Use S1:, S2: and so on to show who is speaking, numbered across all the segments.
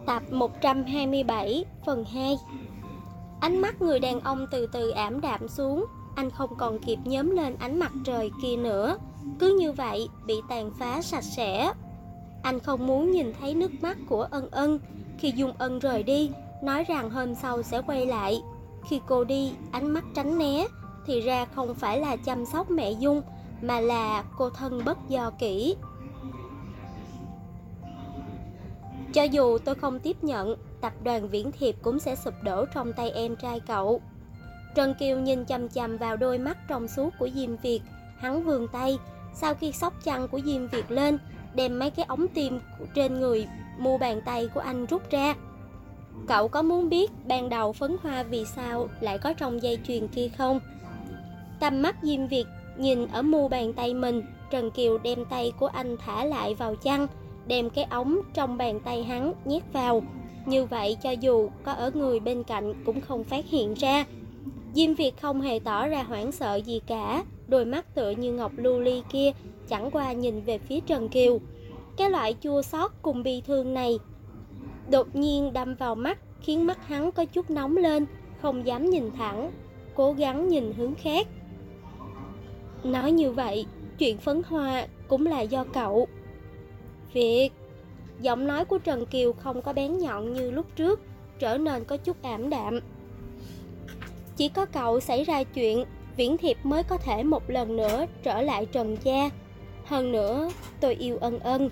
S1: Tập 127 phần 2. Ánh mắt người đàn ông từ từ ảm đạm xuống. Anh không còn kịp nhóm lên ánh mặt trời kia nữa. Cứ như vậy bị tàn phá sạch sẽ. Anh không muốn nhìn thấy nước mắt của Ân Ân. Khi Dung Ân rời đi, nói rằng hôm sau sẽ quay lại. Khi cô đi, ánh mắt tránh né, thì ra không phải là chăm sóc mẹ Dung, mà là cô thân bất do kỹ. Cho dù tôi không tiếp nhận, tập đoàn Viễn Thiệp cũng sẽ sụp đổ trong tay em trai cậu. Trần Kiều nhìn chằm chằm vào đôi mắt trong suốt của Diêm Việt. Hắn vươn tay, sau khi xốc chăn của Diêm Việt lên, đem mấy cái ống tim trên người mu bàn tay của anh rút ra. Cậu có muốn biết ban đầu phấn hoa vì sao lại có trong dây chuyền kia không? Tầm mắt Diêm Việt nhìn ở mu bàn tay mình. Trần Kiều đem tay của anh thả lại vào chăn, đem cái ống trong bàn tay hắn nhét vào. Như vậy cho dù có ở người bên cạnh cũng không phát hiện ra. Diêm Việt không hề tỏ ra hoảng sợ gì cả. Đôi mắt tựa như ngọc lưu ly kia chẳng qua nhìn về phía Trần Kiều. Cái loại chua xót cùng bi thương này đột nhiên đâm vào mắt, khiến mắt hắn có chút nóng lên, không dám nhìn thẳng, cố gắng nhìn hướng khác. Nói như vậy, chuyện phấn hoa cũng là do cậu. Việt. Giọng nói của Trần Kiều không có bén nhọn như lúc trước, trở nên có chút ảm đạm. Chỉ có cậu xảy ra chuyện, Viễn Thiệp mới có thể một lần nữa trở lại Trần gia. Hơn nữa, tôi yêu Ân Ân.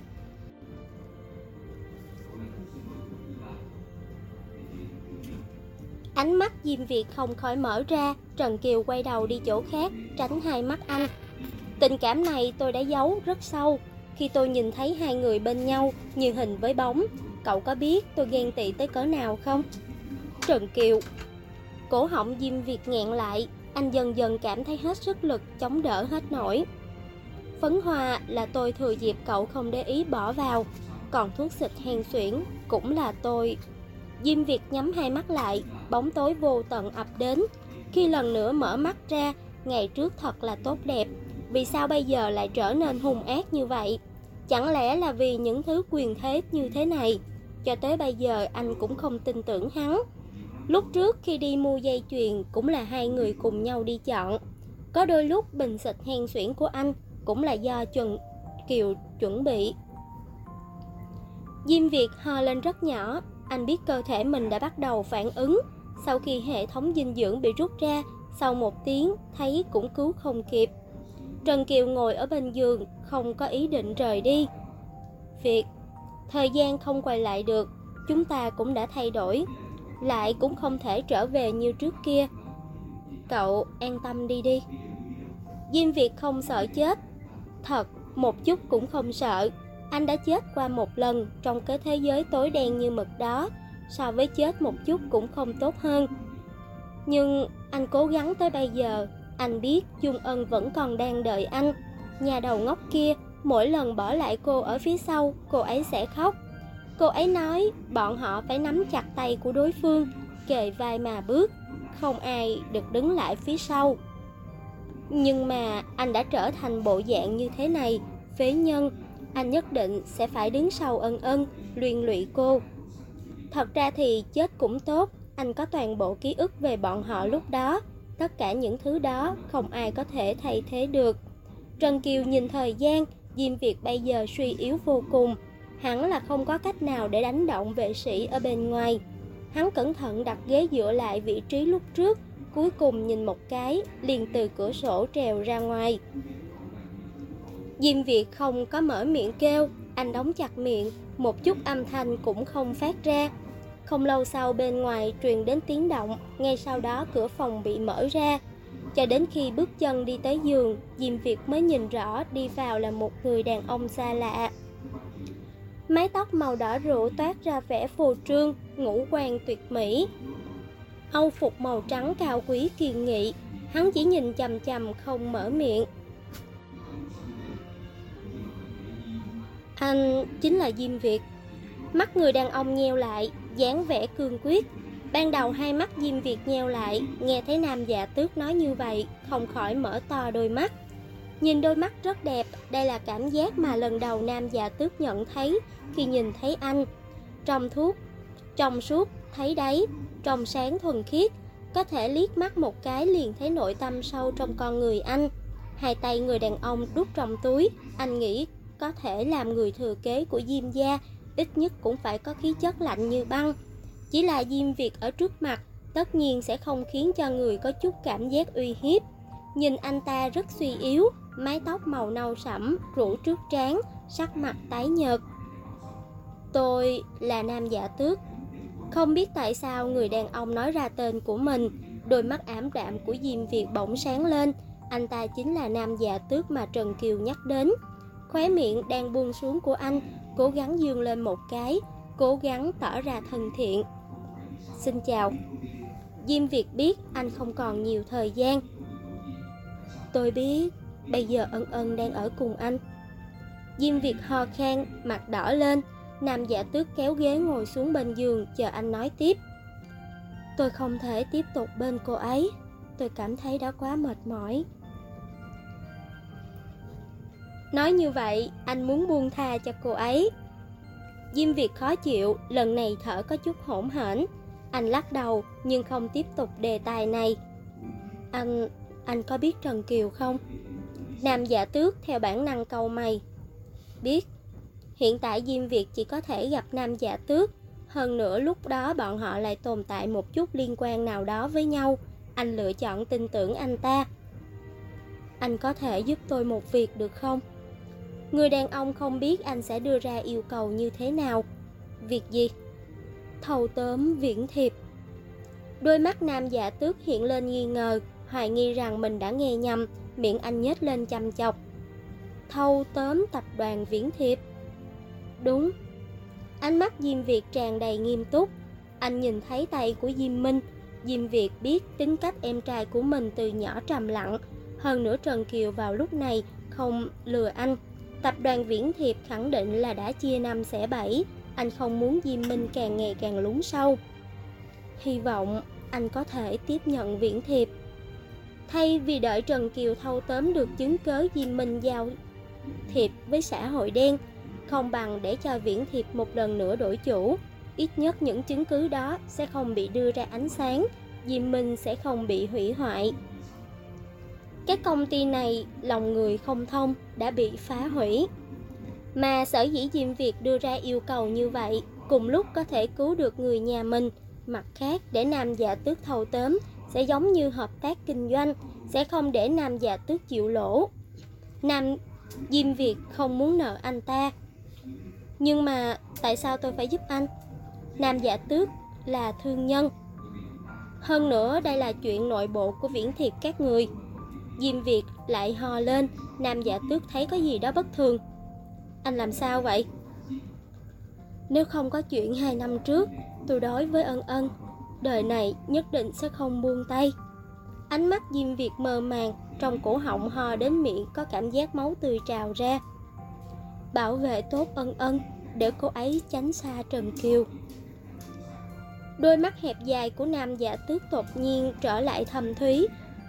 S1: Ánh mắt Diêm Việt không khỏi mở ra. Trần Kiều quay đầu đi chỗ khác, tránh hai mắt anh. Tình cảm này tôi đã giấu rất sâu. Khi tôi nhìn thấy hai người bên nhau như hình với bóng, cậu có biết tôi ghen tị tới cỡ nào không? Trần Kiều. Cổ họng Diêm Việt nghẹn lại. Anh dần dần cảm thấy hết sức lực, chống đỡ hết nổi. Phấn hoa là tôi thừa dịp cậu không để ý bỏ vào. Còn thuốc xịt hen suyễn cũng là tôi. Diêm Việt nhắm hai mắt lại. Bóng tối vô tận ập đến. Khi lần nữa mở mắt ra, ngày trước thật là tốt đẹp, vì sao bây giờ lại trở nên hung ác như vậy? Chẳng lẽ là vì những thứ quyền thế như thế này? Cho tới bây giờ anh cũng không tin tưởng hắn. Lúc trước khi đi mua dây chuyền cũng là hai người cùng nhau đi chọn. Có đôi lúc bình xịt hen suyễn của anh cũng là do Trần Kiều chuẩn bị. Diêm Việt ho lên rất nhỏ. Anh biết cơ thể mình đã bắt đầu phản ứng. Sau khi hệ thống dinh dưỡng bị rút ra, sau một tiếng thấy cũng cứu không kịp. Trần Kiều ngồi ở bên giường, không có ý định rời đi. Việc, thời gian không quay lại được, chúng ta cũng đã thay đổi, lại cũng không thể trở về như trước kia. Cậu an tâm đi đi. Diêm Việt không sợ chết. Thật, một chút cũng không sợ. Anh đã chết qua một lần trong cái thế giới tối đen như mực đó. So với chết một chút cũng không tốt hơn. Nhưng anh cố gắng tới bây giờ. Anh biết Dung Ân vẫn còn đang đợi anh. Nhà đầu ngốc kia, mỗi lần bỏ lại cô ở phía sau, cô ấy sẽ khóc. Cô ấy nói bọn họ phải nắm chặt tay của đối phương, kề vai mà bước, không ai được đứng lại phía sau. Nhưng mà anh đã trở thành bộ dạng như thế này, phế nhân. Anh nhất định sẽ phải đứng sau Ân Ân, liên lụy cô. Thật ra thì chết cũng tốt. Anh có toàn bộ ký ức về bọn họ lúc đó. Tất cả những thứ đó không ai có thể thay thế được. Trần Kiều nhìn thời gian. Diêm Việt bây giờ suy yếu vô cùng. Hắn là không có cách nào để đánh động vệ sĩ ở bên ngoài. Hắn cẩn thận đặt ghế dựa lại vị trí lúc trước, cuối cùng nhìn một cái, liền từ cửa sổ trèo ra ngoài. Diêm Việt không có mở miệng kêu. Anh đóng chặt miệng, một chút âm thanh cũng không phát ra. Không lâu sau bên ngoài truyền đến tiếng động. Ngay sau đó cửa phòng bị mở ra. Cho đến khi bước chân đi tới giường, Diêm Việt mới nhìn rõ đi vào là một người đàn ông xa lạ. Mái tóc màu đỏ rượu toát ra vẻ phô trương, ngũ quan tuyệt mỹ. Âu phục màu trắng cao quý kiên nghị. Hắn chỉ nhìn chằm chằm không mở miệng. Anh chính là Diêm Việt. Mắt người đàn ông nheo lại, dáng vẻ cương quyết. Ban đầu hai mắt Diêm Việt nheo lại, nghe thấy nam dạ tước nói như vậy, không khỏi mở to đôi mắt. Nhìn đôi mắt rất đẹp, đây là cảm giác mà lần đầu nam dạ tước nhận thấy khi nhìn thấy anh. Trong thuốc trong suốt thấy đáy, trong sáng thuần khiết, có thể liếc mắt một cái liền thấy nội tâm sâu trong con người anh. Hai tay người đàn ông đút trong túi, anh nghĩ có thể làm người thừa kế của Diêm gia, ít nhất cũng phải có khí chất lạnh như băng. Chỉ là Diêm Việt ở trước mặt, tất nhiên sẽ không khiến cho người có chút cảm giác uy hiếp. Nhìn anh ta rất suy yếu, mái tóc màu nâu sẫm rủ trước trán, sắc mặt tái nhợt. Tôi là Nam Dạ Tước. Không biết tại sao người đàn ông nói ra tên của mình, đôi mắt ảm đạm của Diêm Việt bỗng sáng lên. Anh ta chính là Nam Dạ Tước mà Trần Kiều nhắc đến. Khóe miệng đang buông xuống của anh cố gắng dương lên một cái, cố gắng tỏ ra thân thiện. Xin chào. Diêm Việt biết anh không còn nhiều thời gian. Tôi biết bây giờ Ân Ân đang ở cùng anh. Diêm Việt ho khan, mặt đỏ lên. Nam Dạ Tước kéo ghế ngồi xuống bên giường chờ anh nói tiếp. Tôi không thể tiếp tục bên cô ấy. Tôi cảm thấy đã quá mệt mỏi. Nói như vậy, anh muốn buông tha cho cô ấy. Diêm Việt khó chịu, lần này thở có chút hỗn hển. Anh lắc đầu nhưng không tiếp tục đề tài này. Anh có biết Trần Kiều không? Nam Dạ Tước theo bản năng cau mày. Biết. Hiện tại Diêm Việt chỉ có thể gặp Nam Dạ Tước. Hơn nữa lúc đó bọn họ lại tồn tại một chút liên quan nào đó với nhau. Anh lựa chọn tin tưởng anh ta. Anh có thể giúp tôi một việc được không? Người đàn ông không biết anh sẽ đưa ra yêu cầu như thế nào. Việc gì? Thâu tóm viễn thiệp. Đôi mắt Nam Dạ Tước hiện lên nghi ngờ, hoài nghi rằng mình đã nghe nhầm, miệng anh nhếch lên chăm chọc. Thâu tóm tập đoàn viễn thiệp. Đúng. Ánh mắt Diêm Việt tràn đầy nghiêm túc. Anh nhìn thấy tay của Diêm Minh. Diêm Việt biết tính cách em trai của mình từ nhỏ trầm lặng. Hơn nữa Trần Kiều vào lúc này không lừa anh. Tập đoàn viễn thiệp khẳng định là đã chia năm xẻ bảy. Anh không muốn Diêm Minh càng ngày càng lún sâu. Hy vọng anh có thể tiếp nhận viễn thiệp. Thay vì đợi Trần Kiều thâu tóm được chứng cớ Diêm Minh giao thiệp với xã hội đen, không bằng để cho viễn thiệp một lần nữa đổi chủ. Ít nhất những chứng cứ đó sẽ không bị đưa ra ánh sáng, Diêm Minh sẽ không bị hủy hoại. Cái công ty này lòng người không thông, đã bị phá hủy. Mà sở dĩ Diêm Việt đưa ra yêu cầu như vậy, cùng lúc có thể cứu được người nhà mình. Mặt khác, để Nam Dạ Tước thâu tóm sẽ giống như hợp tác kinh doanh, sẽ không để Nam Dạ Tước chịu lỗ. Diêm Việt không muốn nợ anh ta. Nhưng mà tại sao tôi phải giúp anh? Nam Dạ Tước là thương nhân. Hơn nữa đây là chuyện nội bộ của viễn thiệp các người. Diêm Việt lại hò lên. Nam Dạ Tước thấy có gì đó bất thường. Anh làm sao vậy? Nếu không có chuyện 2 năm trước, tôi đối với Ân Ân, đời này nhất định sẽ không buông tay. Ánh mắt Diêm Việt mơ màng, trong cổ họng hò đến miệng có cảm giác máu tươi trào ra. Bảo vệ tốt Ân Ân, để cô ấy tránh xa Trần Kiều. Đôi mắt hẹp dài của Nam Dạ Tước đột nhiên trở lại thâm thúy.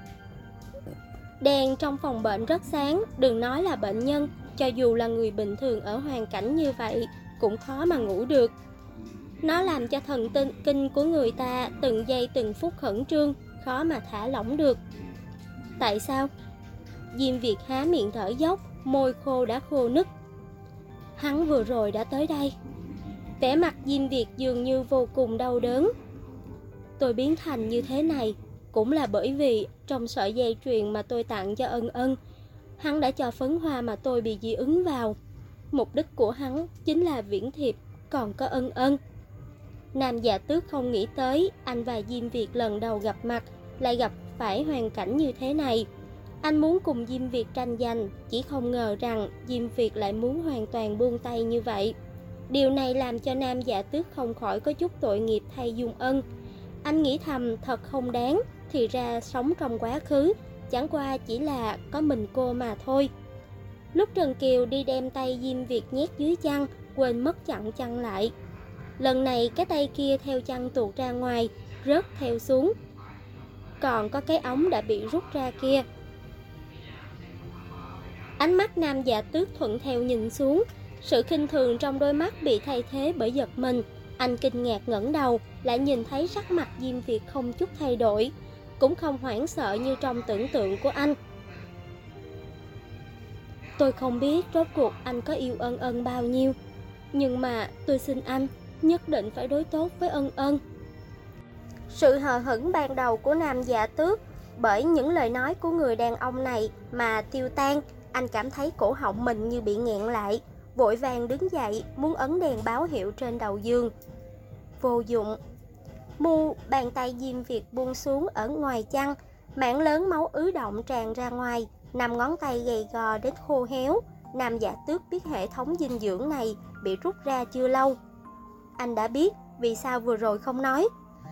S1: Đèn trong phòng bệnh rất sáng, đừng nói là bệnh nhân, cho dù là người bình thường ở hoàn cảnh như vậy cũng khó mà ngủ được. Nó làm cho thần kinh của người ta từng giây từng phút khẩn trương, khó mà thả lỏng được. Tại sao? Diêm Việt há miệng thở dốc, môi khô đã khô nứt. Hắn vừa rồi đã tới đây. Vẻ mặt Diêm Việt dường như vô cùng đau đớn. Tôi biến thành như thế này cũng là bởi vì trong sợi dây chuyền mà tôi tặng cho Ân Ân, hắn đã cho phấn hoa mà tôi bị dị ứng vào. Mục đích của hắn chính là viễn thiệp, còn có Ân Ân. Nam Dạ Tước không nghĩ tới anh và Diêm Việt lần đầu gặp mặt lại gặp phải hoàn cảnh như thế này. Anh muốn cùng Diêm Việt tranh giành, chỉ không ngờ rằng Diêm Việt lại muốn hoàn toàn buông tay như vậy. Điều này làm cho Nam Dạ Tước không khỏi có chút tội nghiệp thay Dung Ân. Anh nghĩ thầm thật không đáng, thì ra sống trong quá khứ chẳng qua chỉ là có mình cô mà thôi. Lúc Trần Kiều đi đem tay Diêm Việt nhét dưới chăn, quên mất chặn chăn lại. Lần này cái tay kia theo chăn tuột ra ngoài, rớt theo xuống. Còn có cái ống đã bị rút ra kia. Ánh mắt Nam Dạ Tước thuận theo nhìn xuống, sự khinh thường trong đôi mắt bị thay thế bởi giật mình. Anh kinh ngạc ngẩng đầu, lại nhìn thấy sắc mặt Diêm Việt không chút thay đổi, cũng không hoảng sợ như trong tưởng tượng của anh. Tôi không biết rốt cuộc anh có yêu Ân Ân bao nhiêu, nhưng mà tôi xin anh nhất định phải đối tốt với Ân Ân. Sự hờ hững ban đầu của Nam Dạ Tước bởi những lời nói của người đàn ông này mà tiêu tan. Anh cảm thấy cổ họng mình như bị nghẹn lại, vội vàng đứng dậy muốn ấn đèn báo hiệu trên đầu giường. Vô dụng. Bàn tay Diêm Việt buông xuống ở ngoài chăn, mảng lớn máu ứ động tràn ra ngoài, 5 ngón tay gầy gò đến khô héo. Nam Dạ Tước biết hệ thống dinh dưỡng này bị rút ra chưa lâu. Anh đã biết, vì sao vừa rồi không nói?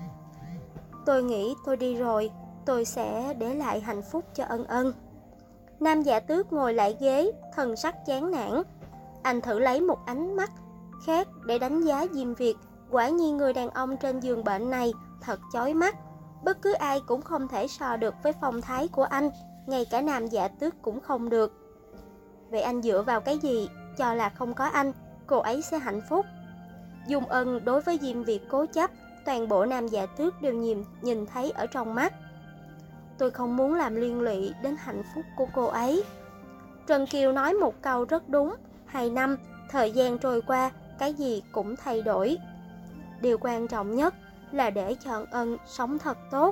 S1: Tôi nghĩ tôi đi rồi, tôi sẽ để lại hạnh phúc cho Ân Ân. Nam Dạ Tước ngồi lại ghế, thần sắc chán nản. Anh thử lấy một ánh mắt khác để đánh giá Diêm Việt. Quả nhiên người đàn ông trên giường bệnh này thật chói mắt. Bất cứ ai cũng không thể so được với phong thái của anh, ngay cả Nam Dạ Tước cũng không được. Vậy anh dựa vào cái gì cho là không có anh, cô ấy sẽ hạnh phúc? Dung Ân đối với Diêm Việt cố chấp, toàn bộ Nam Dạ Tước đều nhìn thấy ở trong mắt. Tôi không muốn làm liên lụy đến hạnh phúc của cô ấy. Trần Kiều nói một câu rất đúng. 2 năm, thời gian trôi qua, cái gì cũng thay đổi. Điều quan trọng nhất là để cho Ân Ân sống thật tốt.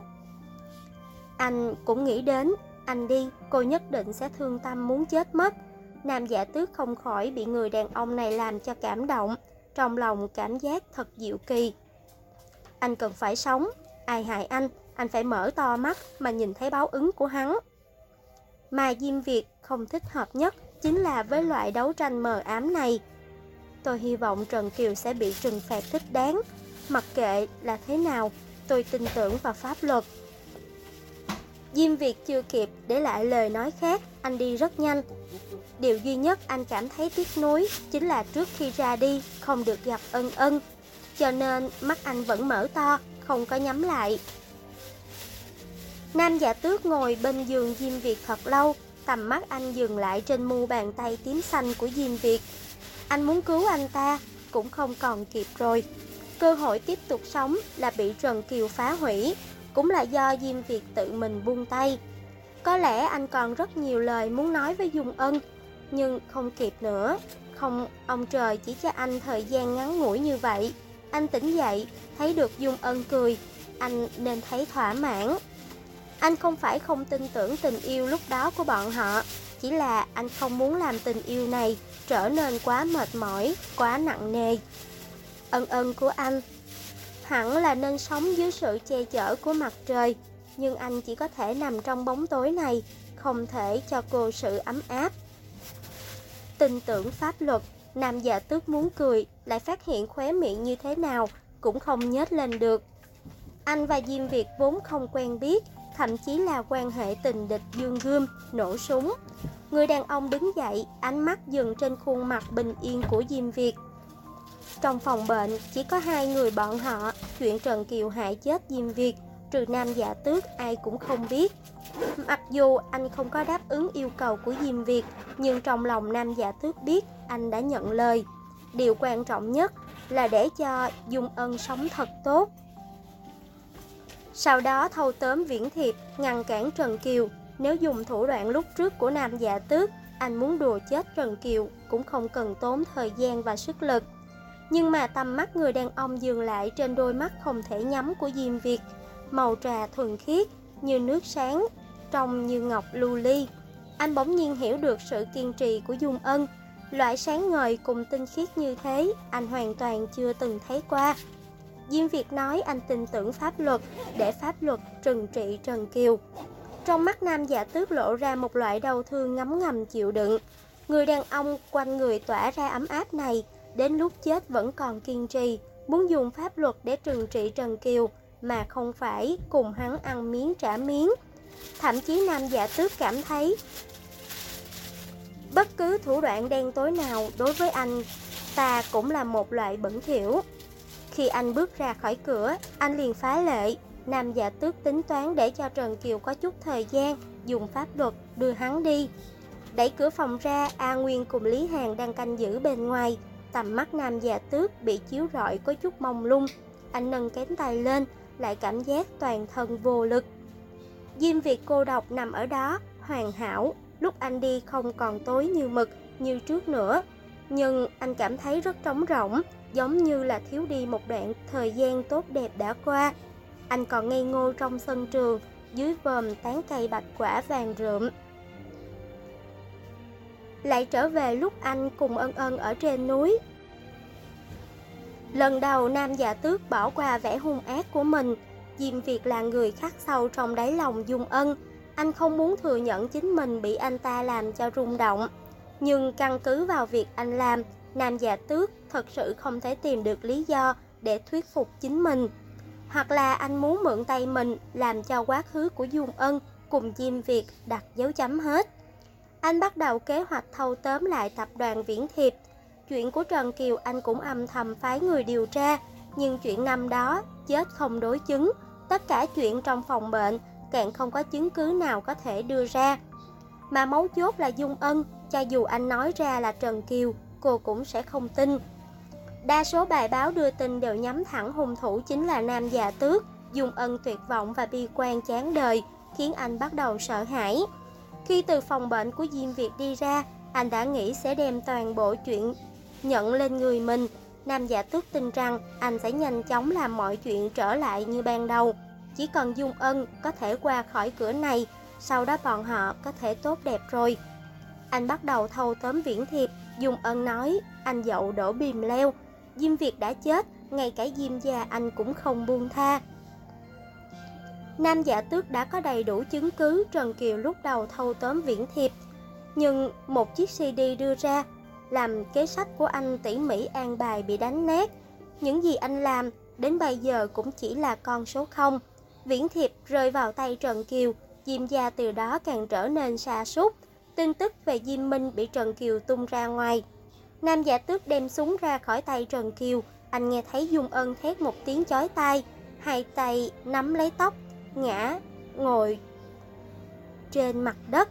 S1: Anh cũng nghĩ đến, anh đi, cô nhất định sẽ thương tâm muốn chết mất. Nam Dạ Tước không khỏi bị người đàn ông này làm cho cảm động, trong lòng cảm giác thật diệu kỳ. Anh cần phải sống, ai hại anh phải mở to mắt mà nhìn thấy báo ứng của hắn. Mà Diêm Việt không thích hợp nhất chính là với loại đấu tranh mờ ám này. Tôi hy vọng Trần Kiều sẽ bị trừng phạt thích đáng. Mặc kệ là thế nào, tôi tin tưởng vào pháp luật. Diêm Việt chưa kịp để lại lời nói khác, anh đi rất nhanh. Điều duy nhất anh cảm thấy tiếc nuối chính là trước khi ra đi không được gặp Ân Ân, cho nên mắt anh vẫn mở to, không có nhắm lại. Nam Dạ Tước ngồi bên giường Diêm Việt thật lâu, tầm mắt anh dừng lại trên mu bàn tay tím xanh của Diêm Việt. Anh muốn cứu anh ta, cũng không còn kịp rồi. Cơ hội tiếp tục sống là bị Trần Kiều phá hủy, cũng là do Diêm Việt tự mình buông tay. Có lẽ anh còn rất nhiều lời muốn nói với Dung Ân, nhưng không kịp nữa. Không, ông trời chỉ cho anh thời gian ngắn ngủi như vậy. Anh tỉnh dậy, thấy được Dung Ân cười, anh nên thấy thỏa mãn. Anh không phải không tin tưởng tình yêu lúc đó của bọn họ, chỉ là anh không muốn làm tình yêu này trở nên quá mệt mỏi, quá nặng nề. Ân Ân của anh hẳn là nên sống dưới sự che chở của mặt trời, nhưng anh chỉ có thể nằm trong bóng tối này, không thể cho cô sự ấm áp. Tin tưởng pháp luật, Nam Dạ Tước muốn cười, lại phát hiện khóe miệng như thế nào cũng không nhếch lên được. Anh và Diêm Việt vốn không quen biết, thậm chí là quan hệ tình địch dương gươm, nổ súng. Người đàn ông đứng dậy, ánh mắt dừng trên khuôn mặt bình yên của Diêm Việt. Trong phòng bệnh chỉ có 2 người bọn họ, chuyện Trần Kiều hại chết Diêm Việt, trừ Nam Dạ Tước ai cũng không biết. Mặc dù anh không có đáp ứng yêu cầu của Diêm Việt, nhưng trong lòng Nam Dạ Tước biết anh đã nhận lời. Điều quan trọng nhất là để cho Dung Ân sống thật tốt. Sau đó thâu tóm viễn thiệp, ngăn cản Trần Kiều. Nếu dùng thủ đoạn lúc trước của Nam Dạ Tước, anh muốn đùa chết Trần Kiều cũng không cần tốn thời gian và sức lực. Nhưng mà tầm mắt người đàn ông dừng lại trên đôi mắt không thể nhắm của Diêm Việt, màu trà thuần khiết như nước sáng, trông như ngọc lưu ly. Anh bỗng nhiên hiểu được sự kiên trì của Dung Ân. Loại sáng ngời cùng tinh khiết như thế anh hoàn toàn chưa từng thấy qua. Diêm Việt nói anh tin tưởng pháp luật, để pháp luật trừng trị Trần Kiều. Trong mắt Nam Dạ Tước lộ ra một loại đau thương ngấm ngầm chịu đựng. Người đàn ông quanh người tỏa ra ấm áp này, đến lúc chết vẫn còn kiên trì, muốn dùng pháp luật để trừng trị Trần Kiều, mà không phải cùng hắn ăn miếng trả miếng. Thậm chí Nam Dạ Tước cảm thấy bất cứ thủ đoạn đen tối nào đối với anh ta cũng là một loại bẩn thỉu. Khi anh bước ra khỏi cửa, anh liền phá lệ. Nam Dạ Tước tính toán để cho Trần Kiều có chút thời gian, dùng pháp luật đưa hắn đi. Đẩy cửa phòng ra, A Nguyên cùng Lý Hàn đang canh giữ bên ngoài. Tầm mắt Nam Già Tước bị chiếu rọi có chút mông lung. Anh nâng cánh tay lên, lại cảm giác toàn thân vô lực. Diêm Việt cô độc nằm ở đó, hoàn hảo. Lúc anh đi không còn tối như mực như trước nữa, nhưng anh cảm thấy rất trống rỗng, giống như là thiếu đi một đoạn thời gian tốt đẹp đã qua. Anh còn ngây ngô trong sân trường, dưới vòm tán cây bạch quả vàng rượm. Lại trở về lúc anh cùng Ân Ân ở trên núi. Lần đầu Nam Dạ Tước bỏ qua vẻ hung ác của mình. Diêm Việt là người khắc sâu trong đáy lòng Dung Ân. Anh không muốn thừa nhận chính mình bị anh ta làm cho rung động. Nhưng căn cứ vào việc anh làm, Nam Dạ Tước thật sự không thể tìm được lý do để thuyết phục chính mình. Hoặc là anh muốn mượn tay mình làm cho quá khứ của Dung Ân cùng Diêm Việt đặt dấu chấm hết. Anh bắt đầu kế hoạch thâu tóm lại tập đoàn Viễn Thiệp. Chuyện của Trần Kiều anh cũng âm thầm phái người điều tra, nhưng chuyện năm đó chết không đối chứng. Tất cả chuyện trong phòng bệnh càng không có chứng cứ nào có thể đưa ra. Mà mấu chốt là Dung Ân, cho dù anh nói ra là Trần Kiều, cô cũng sẽ không tin. Đa số bài báo đưa tin đều nhắm thẳng hung thủ chính là Nam Già Tước. Dung Ân tuyệt vọng và bi quan chán đời, khiến anh bắt đầu sợ hãi. Khi từ phòng bệnh của Diêm Việt đi ra, anh đã nghĩ sẽ đem toàn bộ chuyện nhận lên người mình. Nam Dạ Tước tin rằng anh sẽ nhanh chóng làm mọi chuyện trở lại như ban đầu. Chỉ cần Dung Ân có thể qua khỏi cửa này, sau đó bọn họ có thể tốt đẹp rồi. Anh bắt đầu thâu tóm Viễn Thiệp. Dung Ân nói anh dậu đổ bìm leo. Diêm Việt đã chết, ngay cả Diêm gia anh cũng không buông tha. Nam Dạ Tước đã có đầy đủ chứng cứ Trần Kiều lúc đầu thâu tóm Viễn Thiệp. Nhưng một chiếc CD đưa ra, làm kế sách của anh tỉ mỉ an bài bị đánh nát. Những gì anh làm đến bây giờ cũng chỉ là con số 0. Viễn Thiệp rơi vào tay Trần Kiều, Diêm gia từ đó càng trở nên sa sút. Tin tức về Diêm Minh bị Trần Kiều tung ra ngoài. Nam Dạ Tước đem súng ra khỏi tay Trần Kiều. Anh nghe thấy Dung Ân thét một tiếng chói tai, hai tay nắm lấy tóc, ngã ngồi trên mặt đất.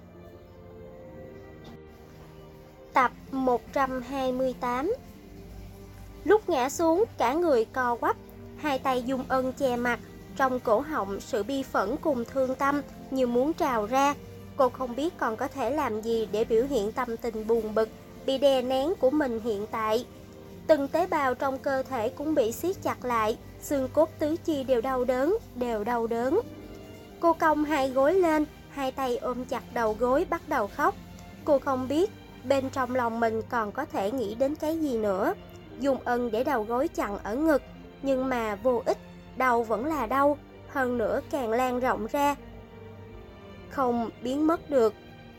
S1: Tập 128. Lúc ngã xuống, cả người co quắp, hai tay Dung Ân che mặt, trong cổ họng sự bi phẫn cùng thương tâm như muốn trào ra. Cô không biết còn có thể làm gì để biểu hiện tâm tình buồn bực, bị đè nén của mình hiện tại. Từng tế bào trong cơ thể cũng bị siết chặt lại, xương cốt tứ chi đều đau đớn. Cô cong hai gối lên, hai tay ôm chặt đầu gối bắt đầu khóc. Cô không biết bên trong lòng mình còn có thể nghĩ đến cái gì nữa. Dung Ân để đầu gối chặn ở ngực, nhưng mà vô ích, đau vẫn là đau, hơn nữa càng lan rộng ra, không biến mất được.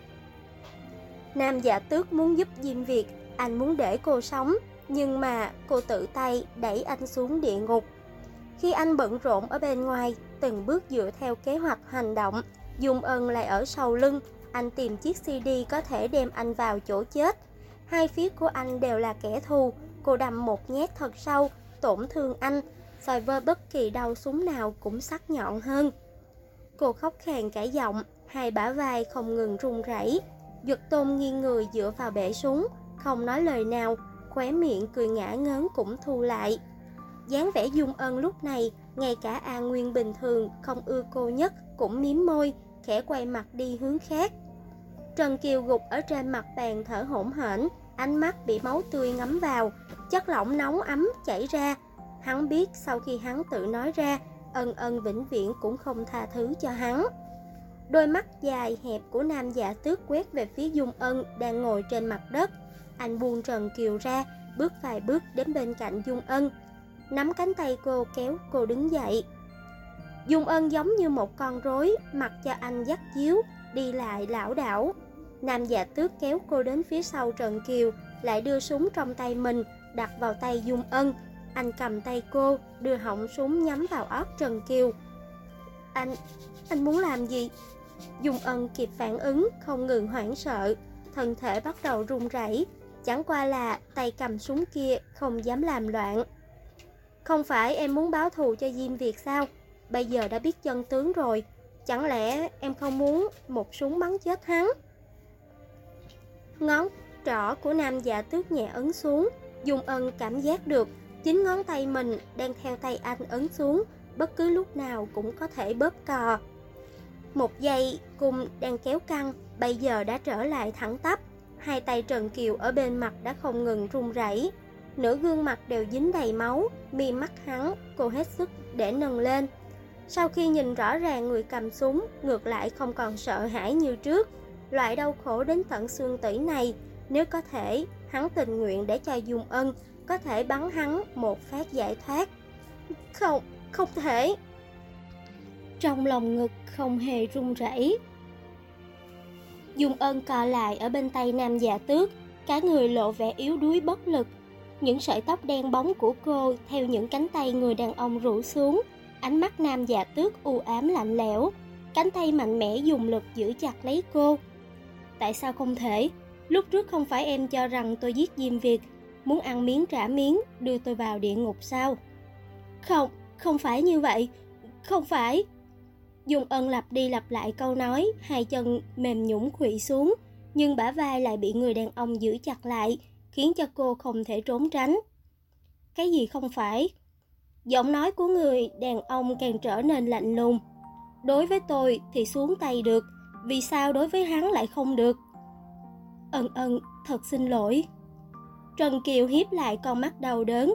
S1: Nam Dạ Tước muốn giúp Diêm Việt, anh muốn để cô sống, nhưng mà cô tự tay đẩy anh xuống địa ngục. Khi anh bận rộn ở bên ngoài, từng bước dựa theo kế hoạch hành động, Dung Ân lại ở sau lưng. Anh tìm chiếc CD có thể đem anh vào chỗ chết. Hai phía của anh đều là kẻ thù. Cô đâm một nhát thật sâu, tổn thương anh, so với bất kỳ đau súng nào cũng sắc nhọn hơn. Cô khóc khàn cả giọng, hai bả vai không ngừng run rẩy. Duật Tôn nghiêng người dựa vào bệ súng, không nói lời nào, khóe miệng cười ngả ngớn cũng thu lại. Dáng vẻ Dung Ân lúc này, ngay cả A Nguyên bình thường không ưa cô nhất cũng mím môi, khẽ quay mặt đi hướng khác. Trần Kiều gục ở trên mặt bàn thở hổn hển, ánh mắt bị máu tươi ngấm vào, chất lỏng nóng ấm chảy ra. Hắn biết sau khi hắn tự nói ra, Ân Ân vĩnh viễn cũng không tha thứ cho hắn. Đôi mắt dài hẹp của Nam Dạ Tước quét về phía Dung Ân đang ngồi trên mặt đất. Anh buông Trần Kiều ra, bước vài bước đến bên cạnh Dung Ân, nắm cánh tay cô kéo cô đứng dậy. Dung Ân giống như một con rối, mặc cho anh dắt díu, đi lại lảo đảo. Nam Dạ Tước kéo cô đến phía sau Trần Kiều, lại đưa súng trong tay mình đặt vào tay Dung Ân. Anh cầm tay cô, đưa họng súng nhắm vào óc Trần Kiều. Anh muốn làm gì? Dung Ân kịp phản ứng, không ngừng hoảng sợ, thân thể bắt đầu run rẩy. Chẳng qua là tay cầm súng kia không dám làm loạn. Không phải em muốn báo thù cho Diêm Việt sao? Bây giờ đã biết chân tướng rồi, chẳng lẽ em không muốn một súng bắn chết hắn? Ngón trỏ của Nam Dạ Tước nhẹ ấn xuống, Dung Ân cảm giác được chính ngón tay mình đang theo tay anh ấn xuống, bất cứ lúc nào cũng có thể bóp cò. Một giây cung đang kéo căng, bây giờ đã trở lại thẳng tắp. Hai tay Trần Kiều ở bên mặt đã không ngừng run rẩy. Nửa gương mặt đều dính đầy máu, mi mắt hắn cô hết sức để nâng lên. Sau khi nhìn rõ ràng người cầm súng, ngược lại không còn sợ hãi như trước. Loại đau khổ đến tận xương tủy này, nếu có thể, hắn tình nguyện để cho Dung Ân có thể bắn hắn một phát giải thoát. Không thể. Trong lòng ngực không hề run rẩy. Dung Ân co lại ở bên tay Nam Dạ Tước, cả người lộ vẻ yếu đuối bất lực. Những sợi tóc đen bóng của cô theo những cánh tay người đàn ông rủ xuống. Ánh mắt Nam Dạ Tước u ám lạnh lẽo, cánh tay mạnh mẽ dùng lực giữ chặt lấy cô. Tại sao không thể? Lúc trước không phải em cho rằng tôi giết Diêm Việt, muốn ăn miếng trả miếng, đưa tôi vào địa ngục sao? Không phải như vậy, không phải. Dung Ân lặp đi lặp lại câu nói, hai chân mềm nhũn khuỵu xuống, nhưng bả vai lại bị người đàn ông giữ chặt lại, khiến cho cô không thể trốn tránh. Cái gì không phải? Giọng nói của người đàn ông càng trở nên lạnh lùng. Đối với tôi thì xuống tay được, vì sao đối với hắn lại không được? Ân, thật xin lỗi. Trần Kiều hiếp lại con mắt đau đớn.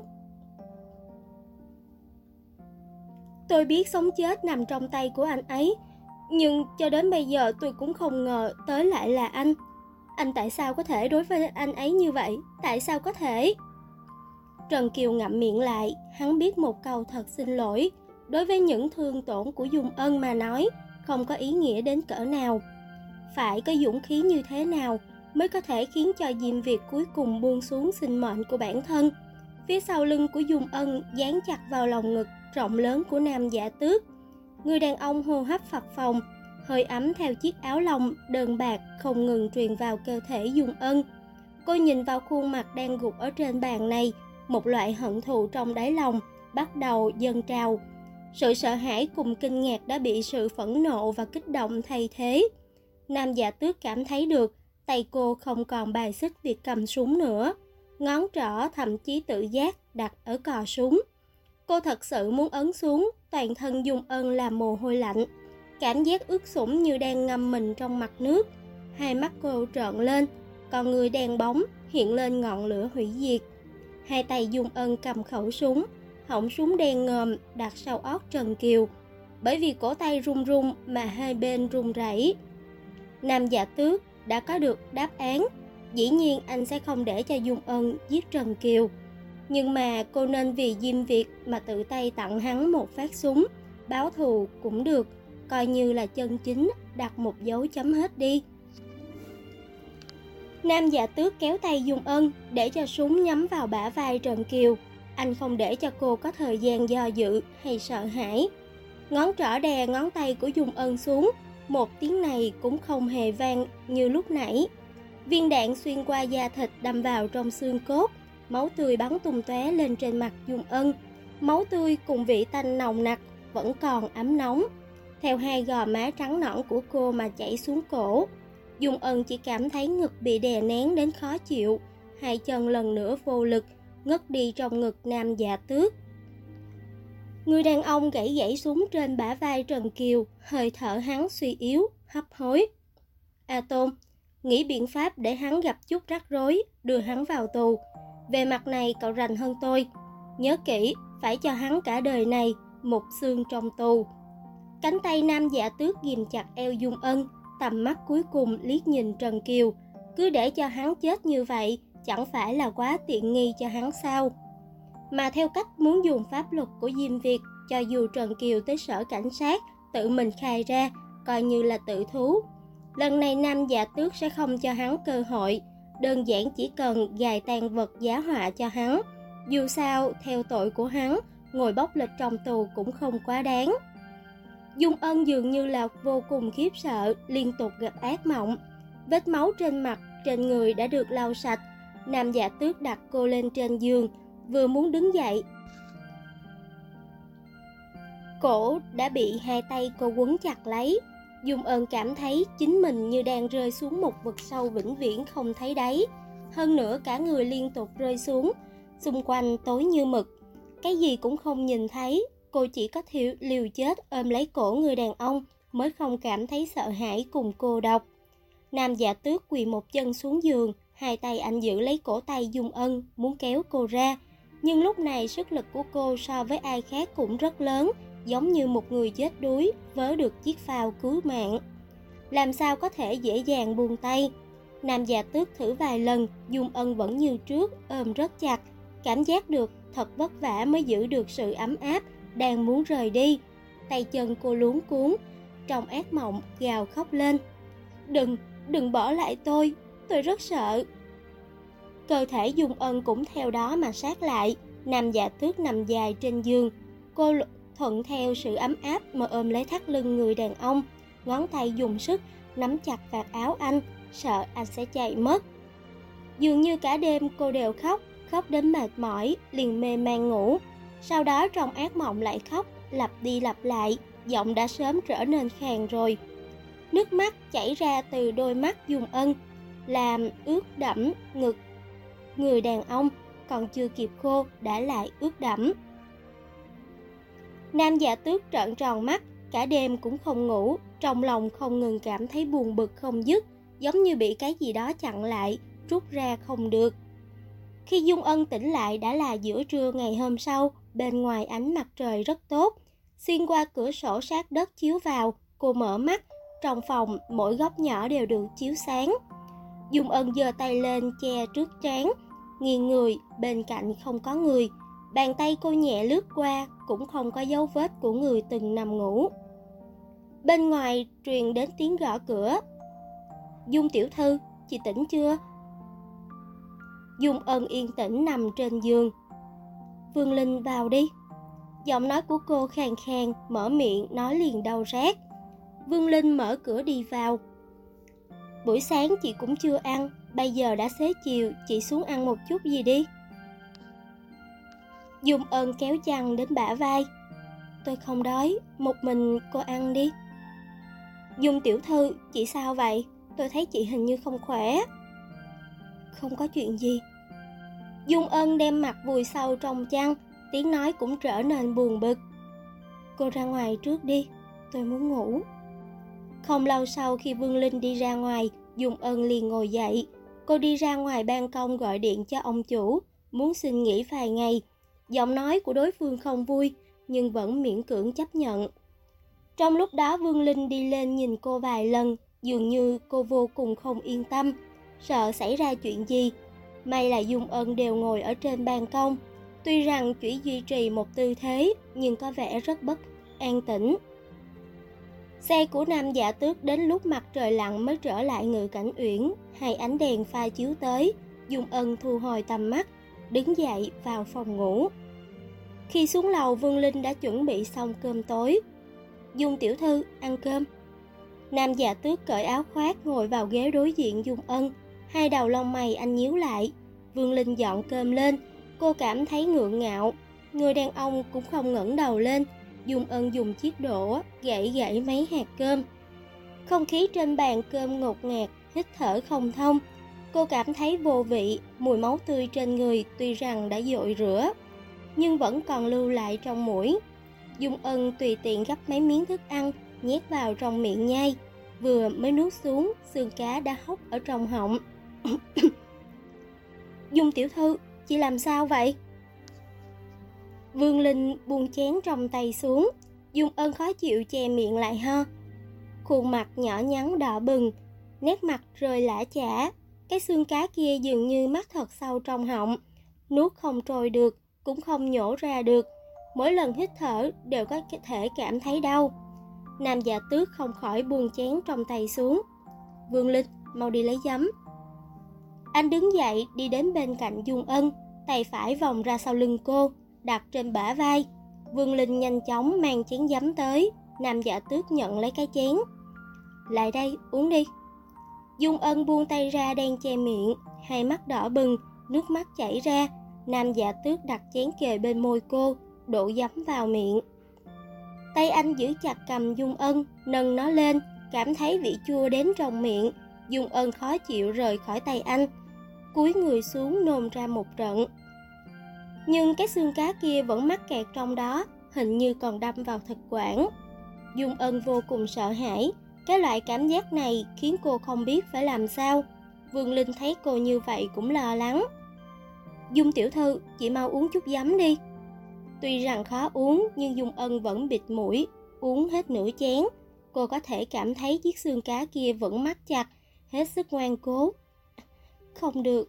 S1: Tôi biết sống chết nằm trong tay của anh ấy, nhưng cho đến bây giờ tôi cũng không ngờ tới lại là anh. Anh tại sao có thể đối với anh ấy như vậy? Tại sao có thể? Trần Kiều ngậm miệng lại, hắn biết một câu thật xin lỗi. Đối với những thương tổn của Dung Ân mà nói, không có ý nghĩa đến cỡ nào. Phải có dũng khí như thế nào mới có thể khiến cho Diêm Việt cuối cùng buông xuống sinh mệnh của bản thân. Phía sau lưng của Dung Ân dán chặt vào lòng ngực rộng lớn của Nam Dạ Tước. Người đàn ông hô hấp phập phồng, hơi ấm theo chiếc áo lông đơn bạc không ngừng truyền vào cơ thể Dung Ân. Cô nhìn vào khuôn mặt đang gục ở trên bàn này, một loại hận thù trong đáy lòng bắt đầu dâng trào. Sự sợ hãi cùng kinh ngạc đã bị sự phẫn nộ và kích động thay thế. Nam Dạ Tước cảm thấy được tay cô không còn bài xích việc cầm súng nữa. Ngón trỏ thậm chí tự giác đặt ở cò súng. Cô thật sự muốn ấn xuống, toàn thân Dung Ân làm mồ hôi lạnh. Cảm giác ướt sũng như đang ngâm mình trong mặt nước. Hai mắt cô trợn lên, còn người đèn bóng hiện lên ngọn lửa hủy diệt. Hai tay Dung Ân cầm khẩu súng, họng súng đen ngòm đặt sau ót Trần Kiều. Bởi vì cổ tay run run mà hai bên run rẩy. Nam Dạ Tước đã có được đáp án. Dĩ nhiên anh sẽ không để cho Dung Ân giết Trần Kiều. Nhưng mà cô nên vì Diêm Việt mà tự tay tặng hắn một phát súng. Báo thù cũng được, coi như là chân chính đặt một dấu chấm hết đi. Nam Dạ Tước kéo tay Dung Ân để cho súng nhắm vào bả vai Trần Kiều. Anh không để cho cô có thời gian do dự hay sợ hãi. Ngón trỏ đè ngón tay của Dung Ân xuống, một tiếng này cũng không hề vang như lúc nãy. Viên đạn xuyên qua da thịt đâm vào trong xương cốt, máu tươi bắn tung tóe lên trên mặt Dung Ân. Máu tươi cùng vị tanh nồng nặc vẫn còn ấm nóng, theo hai gò má trắng nõn của cô mà chảy xuống cổ. Dung Ân chỉ cảm thấy ngực bị đè nén đến khó chịu, hai chân lần nữa vô lực, ngất đi trong ngực Nam Dạ Tước. Người đàn ông gãy súng trên bả vai Trần Kiều, hơi thở hắn suy yếu, hấp hối. A Tôn, nghĩ biện pháp để hắn gặp chút rắc rối, đưa hắn vào tù. Về mặt này cậu rành hơn tôi. Nhớ kỹ, phải cho hắn cả đời này, một xương trong tù. Cánh tay Nam Dạ Tước ghìm chặt eo Dung Ân, tầm mắt cuối cùng liếc nhìn Trần Kiều. Cứ để cho hắn chết như vậy, chẳng phải là quá tiện nghi cho hắn sao? Mà theo cách muốn dùng pháp luật của Diêm Việt, cho dù Trần Kiều tới sở cảnh sát, tự mình khai ra, coi như là tự thú. Lần này Nam Dạ Tước sẽ không cho hắn cơ hội, đơn giản chỉ cần gài tàn vật giá họa cho hắn. Dù sao, theo tội của hắn, ngồi bóc lịch trong tù cũng không quá đáng. Dung Ân dường như là vô cùng khiếp sợ, liên tục gặp ác mộng. Vết máu trên mặt, trên người đã được lau sạch. Nam Dạ Tước đặt cô lên trên giường, vừa muốn đứng dậy. Cổ đã bị hai tay cô quấn chặt lấy. Dung Ân cảm thấy chính mình như đang rơi xuống một vực sâu vĩnh viễn không thấy đáy. Hơn nữa cả người liên tục rơi xuống, Xung quanh tối như mực, cái gì cũng không nhìn thấy, cô chỉ có liều chết ôm lấy cổ người đàn ông mới không cảm thấy sợ hãi cùng cô độc. Nam Dạ Tước quỳ một chân xuống giường, hai tay anh giữ lấy cổ tay Dung Ân muốn kéo cô ra. Nhưng lúc này sức lực của cô so với ai khác cũng rất lớn, giống như một người chết đuối vớ được chiếc phao cứu mạng. Làm sao có thể dễ dàng buông tay? Nam Dạ Tước thử vài lần, Dung Ân vẫn như trước ôm rất chặt, cảm giác được thật vất vả mới giữ được sự ấm áp, đang muốn rời đi. Tay chân cô luống cuống, trong ác mộng gào khóc lên. Đừng bỏ lại tôi rất sợ. Cơ thể Dung Ân cũng theo đó mà sát lại. Nam Dạ Tước nằm dài trên giường, cô thuận theo sự ấm áp mà ôm lấy thắt lưng người đàn ông, ngón tay dùng sức nắm chặt vạt áo anh, sợ anh sẽ chạy mất. Dường như cả đêm cô đều khóc đến mệt mỏi, liền mê man ngủ. Sau đó trong ác mộng lại khóc, lặp đi lặp lại, giọng đã sớm trở nên khàn rồi. Nước mắt chảy ra từ đôi mắt Dung Ân, làm ướt đẫm ngực người đàn ông, còn chưa kịp khô đã lại ướt đẫm. Nam Dạ Tước trợn tròn mắt, cả đêm cũng không ngủ, trong lòng không ngừng cảm thấy buồn bực không dứt, giống như bị cái gì đó chặn lại, rút ra không được. Khi Dung Ân tỉnh lại đã là giữa trưa ngày hôm sau, bên ngoài ánh mặt trời rất tốt. Xuyên qua cửa sổ sát đất chiếu vào, cô mở mắt, trong phòng mỗi góc nhỏ đều được chiếu sáng. Dung Ân giơ tay lên che trước trán, nghiêng người, bên cạnh không có người. Bàn tay cô nhẹ lướt qua, cũng không có dấu vết của người từng nằm ngủ. Bên ngoài truyền đến tiếng gõ cửa. Dung tiểu thư, chị tỉnh chưa? Dung Ân yên tĩnh nằm trên giường. Vương Linh vào đi. Giọng nói của cô khàn khàn, mở miệng nói liền đau rát. Vương Linh mở cửa đi vào. Buổi sáng chị cũng chưa ăn, bây giờ đã xế chiều, chị xuống ăn một chút gì đi. Dung Ân kéo chăn đến bả vai. Tôi không đói, một mình cô ăn đi. Dung tiểu thư, chị sao vậy? Tôi thấy chị hình như không khỏe. Không có chuyện gì. Dung Ân đem mặt vùi sâu trong chăn, tiếng nói cũng trở nên buồn bực. Cô ra ngoài trước đi, tôi muốn ngủ. Không lâu sau khi Vương Linh đi ra ngoài, Dung Ân liền ngồi dậy. Cô đi ra ngoài ban công gọi điện cho ông chủ, muốn xin nghỉ vài ngày. Giọng nói của đối phương không vui, nhưng vẫn miễn cưỡng chấp nhận. Trong lúc đó Vương Linh đi lên nhìn cô vài lần, dường như cô vô cùng không yên tâm, sợ xảy ra chuyện gì. May là Dung Ân đều ngồi ở trên ban công. Tuy rằng chỉ duy trì một tư thế, nhưng có vẻ rất bất an tĩnh. Xe của Nam Dạ Tước đến lúc mặt trời lặn mới trở lại Ngự Cảnh Uyển. Hai ánh đèn pha chiếu tới, Dung Ân thu hồi tầm mắt, đứng dậy vào phòng ngủ. Khi xuống lầu, Vương Linh đã chuẩn bị xong cơm tối. Dung tiểu thư, ăn cơm. Nam Dạ Tước cởi áo khoác ngồi vào ghế đối diện Dung Ân. Hai đầu lông mày anh nhíu lại. Vương Linh dọn cơm lên, cô cảm thấy ngượng ngạo. Người đàn ông cũng không ngẩng đầu lên. Dung Ân dùng chiếc đũa gãy mấy hạt cơm. Không khí trên bàn cơm ngột ngạt, hít thở không thông. Cô cảm thấy vô vị, mùi máu tươi trên người tuy rằng đã dội rửa, nhưng vẫn còn lưu lại trong mũi. Dung Ân tùy tiện gắp mấy miếng thức ăn, nhét vào trong miệng nhai. Vừa mới nuốt xuống, xương cá đã hốc ở trong họng. Dung tiểu thư, chị làm sao vậy? Vương Linh buông chén trong tay xuống. Dung Ân khó chịu che miệng lại ho. Khuôn mặt nhỏ nhắn đỏ bừng, nét mặt rơi lã chả. Cái xương cá kia dường như mắc thật sâu trong họng, nuốt không trôi được, cũng không nhổ ra được. Mỗi lần hít thở đều có thể cảm thấy đau. Nam Dạ Tước không khỏi buông chén trong tay xuống. Vương Linh, mau đi lấy giấm. Anh đứng dậy đi đến bên cạnh Dung Ân, tay phải vòng ra sau lưng cô, đặt trên bả vai. Vương Linh nhanh chóng mang chén giấm tới. Nam Dạ Tước nhận lấy cái chén. Lại đây, uống đi. Dung Ân buông tay ra đang che miệng, hai mắt đỏ bừng, nước mắt chảy ra. Nam Dạ Tước đặt chén kề bên môi cô, đổ giấm vào miệng. Tay anh giữ chặt cầm Dung Ân, nâng nó lên, cảm thấy vị chua đến trong miệng. Dung Ân khó chịu rời khỏi tay anh, cúi người xuống nôn ra một trận. Nhưng cái xương cá kia vẫn mắc kẹt trong đó, hình như còn đâm vào thực quản. Dung Ân vô cùng sợ hãi. Cái loại cảm giác này khiến cô không biết phải làm sao. Vương Linh thấy cô như vậy cũng lo lắng. Dung tiểu thư, chị mau uống chút giấm đi. Tuy rằng khó uống nhưng Dung Ân vẫn bịt mũi, uống hết nửa chén. Cô có thể cảm thấy chiếc xương cá kia vẫn mắc chặt, hết sức ngoan cố. Không được.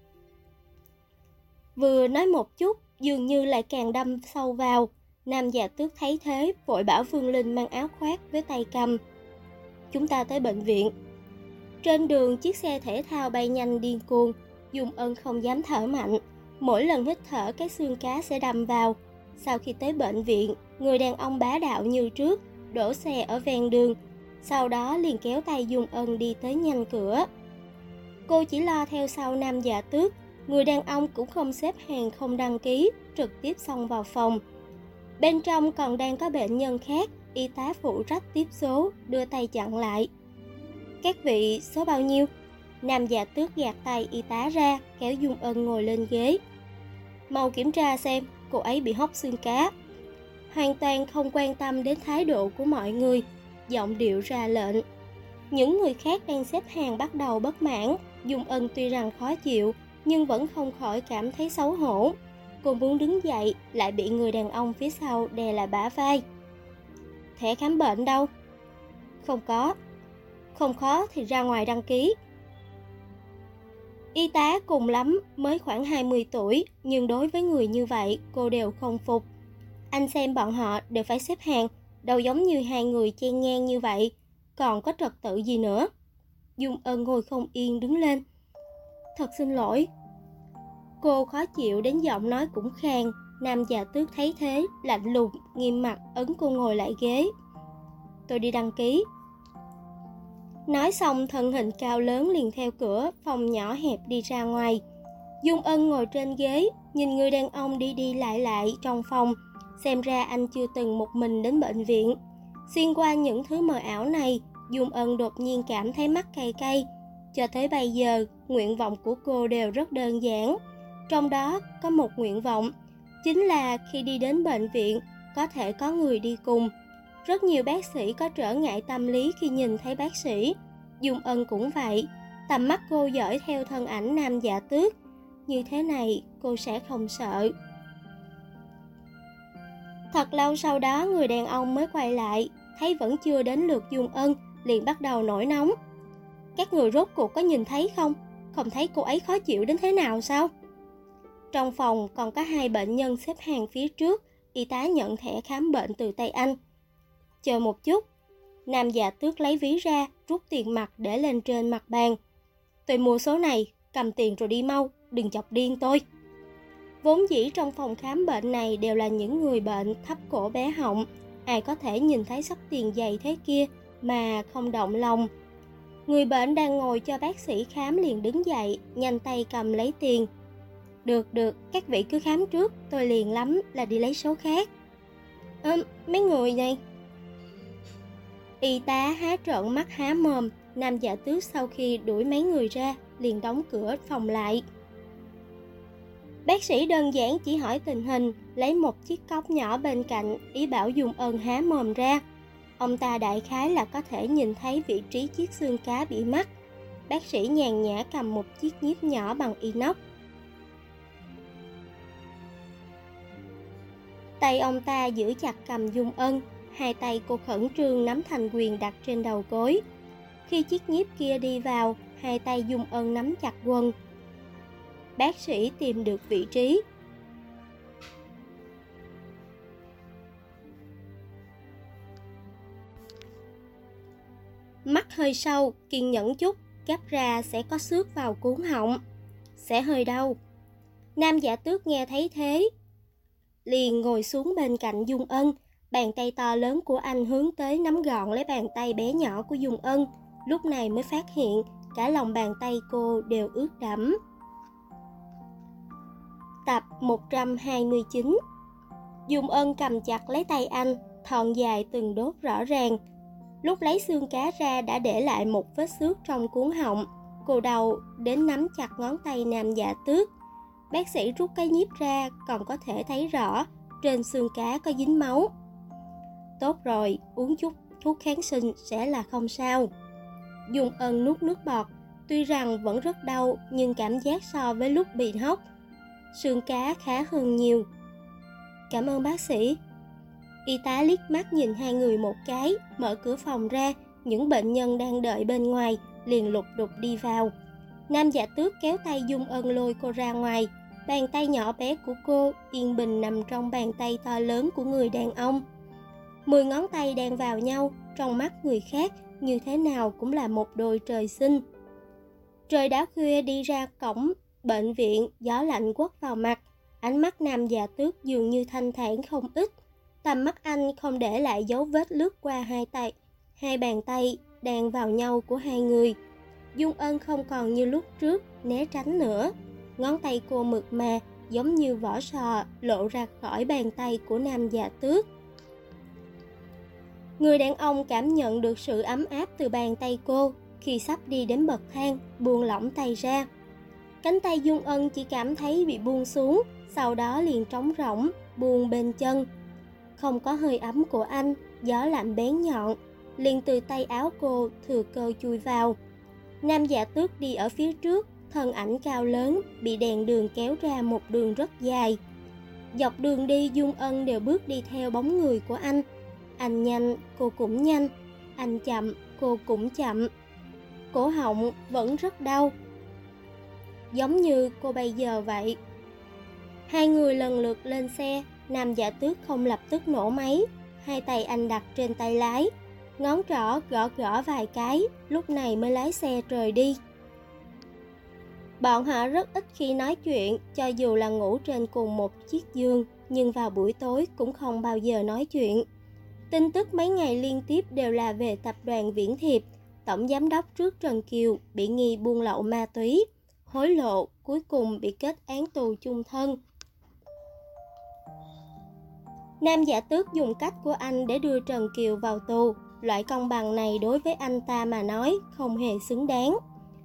S1: Vừa nói một chút, dường như lại càng đâm sâu vào. Nam Dạ Tước thấy thế, vội bảo Vương Linh mang áo khoác với tay cầm. Chúng ta tới bệnh viện. Trên đường, chiếc xe thể thao bay nhanh điên cuồng. Dung Ân không dám thở mạnh. Mỗi lần hít thở, cái xương cá sẽ đâm vào. Sau khi tới bệnh viện, người đàn ông bá đạo như trước đổ xe ở ven đường, sau đó liền kéo tay Dung Ân đi tới nhanh cửa. Cô chỉ lo theo sau Nam Dạ Tước. Người đàn ông cũng không xếp hàng, không đăng ký, trực tiếp xông vào phòng. Bên trong còn đang có bệnh nhân khác. Y tá phụ trách tiếp số đưa tay chặn lại. Các vị, số bao nhiêu? Nam Dạ Tước gạt tay y tá ra, kéo Dung Ân ngồi lên ghế. Mau kiểm tra xem cô ấy bị hóc xương cá. Hoàn toàn không quan tâm đến thái độ của mọi người, giọng điệu ra lệnh. Những người khác đang xếp hàng bắt đầu bất mãn. Dung Ân tuy rằng khó chịu nhưng vẫn không khỏi cảm thấy xấu hổ. Cô muốn đứng dậy, lại bị người đàn ông phía sau đè lại bả vai. Thẻ khám bệnh đâu? Không có. Không khó thì ra ngoài đăng ký. Y tá cùng lắm mới khoảng 20 tuổi, nhưng đối với người như vậy cô đều không phục. Anh xem bọn họ đều phải xếp hàng, đâu giống như hai người chen ngang như vậy, còn có trật tự gì nữa. Dung Ân ngồi không yên đứng lên. Thật xin lỗi. Cô khó chịu đến giọng nói cũng khàn. Nam Dạ Tước thấy thế, lạnh lùng, nghiêm mặt ấn cô ngồi lại ghế. Tôi đi đăng ký. Nói xong thân hình cao lớn liền theo cửa phòng nhỏ hẹp đi ra ngoài. Dung Ân ngồi trên ghế, nhìn người đàn ông đi đi lại trong phòng. Xem ra anh chưa từng một mình đến bệnh viện. Xuyên qua những thứ mờ ảo này, Dung Ân đột nhiên cảm thấy mắt cay cay. Cho tới bây giờ, nguyện vọng của cô đều rất đơn giản. Trong đó có một nguyện vọng, chính là khi đi đến bệnh viện, có thể có người đi cùng. Rất nhiều bác sĩ có trở ngại tâm lý khi nhìn thấy bác sĩ. Dung Ân cũng vậy. Tầm mắt cô dõi theo thân ảnh Nam Dạ Tước. Như thế này cô sẽ không sợ. Thật lâu sau đó người đàn ông mới quay lại. Thấy vẫn chưa đến lượt Dung Ân, liền bắt đầu nổi nóng. Các người rốt cuộc có nhìn thấy không? Không thấy cô ấy khó chịu đến thế nào sao? Trong phòng còn có hai bệnh nhân xếp hàng phía trước. Y tá nhận thẻ khám bệnh từ tay anh. Chờ một chút. Nam Dạ Tước lấy ví ra, rút tiền mặt để lên trên mặt bàn. Tôi mua số này, cầm tiền rồi đi mau, đừng chọc điên tôi. Vốn dĩ trong phòng khám bệnh này đều là những người bệnh thấp cổ bé họng. Ai có thể nhìn thấy xấp tiền dày thế kia mà không động lòng. Người bệnh đang ngồi cho bác sĩ khám liền đứng dậy, nhanh tay cầm lấy tiền. Được, các vị cứ khám trước, tôi liền lắm là đi lấy số khác. Mấy người này. Y tá há trợn mắt há mồm. Nam Dạ Tước sau khi đuổi mấy người ra, liền đóng cửa phòng lại. Bác sĩ đơn giản chỉ hỏi tình hình, lấy một chiếc cốc nhỏ bên cạnh, ý bảo Dung Ân há mồm ra. Ông ta đại khái là có thể nhìn thấy vị trí chiếc xương cá bị mắc. Bác sĩ nhàn nhã cầm một chiếc nhíp nhỏ bằng inox. Tay ông ta giữ chặt cầm Dung Ân, hai tay cô khẩn trương nắm thành quyền đặt trên đầu gối. Khi chiếc nhíp kia đi vào, hai tay Dung Ân nắm chặt quần. Bác sĩ tìm được vị trí. Mắt hơi sâu, kiên nhẫn chút, gấp ra sẽ có xước vào cuống họng. Sẽ hơi đau. Nam Dạ Tước nghe thấy thế, liền ngồi xuống bên cạnh Dung Ân. Bàn tay to lớn của anh hướng tới nắm gọn lấy bàn tay bé nhỏ của Dung Ân. Lúc này mới phát hiện cả lòng bàn tay cô đều ướt đẫm. Tập 129. Dung Ân cầm chặt lấy tay anh, thon dài từng đốt rõ ràng. Lúc lấy xương cá ra đã để lại một vết xước trong cuống họng. Cô đau đến nắm chặt ngón tay Nam Dạ Tước. Bác sĩ rút cái nhíp ra, còn có thể thấy rõ trên xương cá có dính máu. Tốt rồi, uống chút thuốc kháng sinh sẽ là không sao. Dung Ân nuốt nước bọt, tuy rằng vẫn rất đau nhưng cảm giác so với lúc bị hóc xương cá khá hơn nhiều. Cảm ơn bác sĩ. Y tá liếc mắt nhìn hai người một cái, mở cửa phòng ra, những bệnh nhân đang đợi bên ngoài liền lục đục đi vào. Nam Dạ Tước kéo tay Dung Ân lôi cô ra ngoài. Bàn tay nhỏ bé của cô yên bình nằm trong bàn tay to lớn của người đàn ông. 10 ngón tay đan vào nhau, trong mắt người khác như thế nào cũng là một đôi trời sinh. Trời đã khuya, đi ra cổng bệnh viện, gió lạnh quất vào mặt. Ánh mắt Nam Dạ Tước dường như thanh thản không ít. Tầm mắt anh không để lại dấu vết lướt qua hai bàn tay đan vào nhau của hai người. Dung Ân không còn như lúc trước né tránh nữa. Ngón tay cô mượt mà giống như vỏ sò lộ ra khỏi bàn tay của Nam Dạ Tước. Người đàn ông cảm nhận được sự ấm áp từ bàn tay cô. Khi sắp đi đến bậc thang, buông lỏng tay ra. Cánh tay Dung Ân chỉ cảm thấy bị buông xuống, sau đó liền trống rỗng, buông bên chân. Không có hơi ấm của anh, gió lạnh bén nhọn, liền từ tay áo cô thừa cơ chui vào. Nam Dạ Tước đi ở phía trước, thân ảnh cao lớn, bị đèn đường kéo ra một đường rất dài. Dọc đường đi, Dung Ân đều bước đi theo bóng người của anh. Anh nhanh, cô cũng nhanh. Anh chậm, cô cũng chậm. Cổ họng vẫn rất đau, giống như cô bây giờ vậy. Hai người lần lượt lên xe. Nam Dạ Tước không lập tức nổ máy. Hai tay anh đặt trên tay lái, ngón trỏ gõ vài cái, lúc này mới lái xe rời đi. Bọn họ rất ít khi nói chuyện, cho dù là ngủ trên cùng một chiếc giường, nhưng vào buổi tối cũng không bao giờ nói chuyện. Tin tức mấy ngày liên tiếp đều là về tập đoàn Viễn Thiệp. Tổng giám đốc trước Trần Kiều bị nghi buôn lậu ma túy, hối lộ, cuối cùng bị kết án tù chung thân. Nam Dạ Tước dùng cách của anh để đưa Trần Kiều vào tù. Loại công bằng này đối với anh ta mà nói không hề xứng đáng.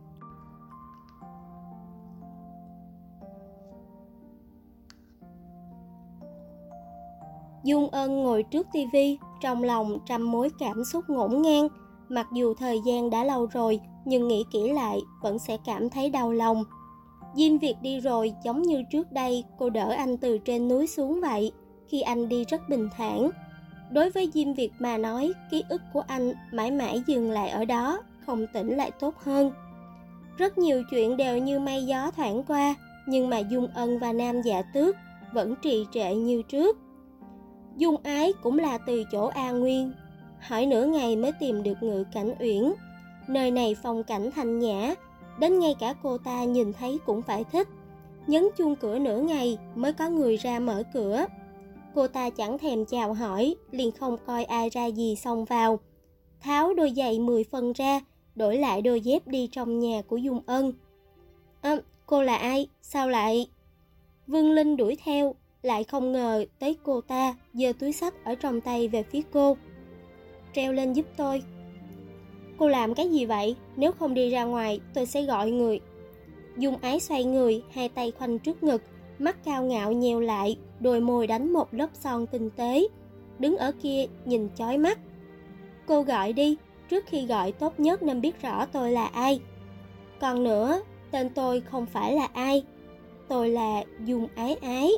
S1: Dung Ân ngồi trước tivi, trong lòng trăm mối cảm xúc ngổn ngang. Mặc dù thời gian đã lâu rồi, nhưng nghĩ kỹ lại vẫn sẽ cảm thấy đau lòng. Diêm Việt đi rồi, giống như trước đây cô đỡ anh từ trên núi xuống vậy. Khi anh đi rất bình thản. Đối với Diêm Việt mà nói, ký ức của anh mãi mãi dừng lại ở đó, không tỉnh lại tốt hơn. Rất nhiều chuyện đều như mây gió thoảng qua, nhưng mà Dung Ân và Nam Dạ Tước vẫn trì trệ như trước. Dung Ái cũng là từ chỗ A Nguyên, hỏi nửa ngày mới tìm được Ngự Cảnh Uyển. Nơi này phong cảnh thanh nhã, đến ngay cả cô ta nhìn thấy cũng phải thích. Nhấn chuông cửa nửa ngày mới có người ra mở cửa. Cô ta chẳng thèm chào hỏi, liền không coi ai ra gì xông vào. Tháo đôi giày 10 phân ra, đổi lại đôi dép đi trong nhà của Dung Ân. Cô là ai? Sao lại? Vương Linh đuổi theo, lại không ngờ tới cô ta, giơ túi xách ở trong tay về phía cô. Treo lên giúp tôi. Cô làm cái gì vậy? Nếu không đi ra ngoài, tôi sẽ gọi người. Dung Ái xoay người, hai tay khoanh trước ngực, mắt cao ngạo nheo lại, đôi môi đánh một lớp son tinh tế. Đứng ở kia nhìn chói mắt. Cô gọi đi, trước khi gọi tốt nhất nên biết rõ tôi là ai. Còn nữa, tên tôi không phải là ai. Tôi là Dung Ái Ái.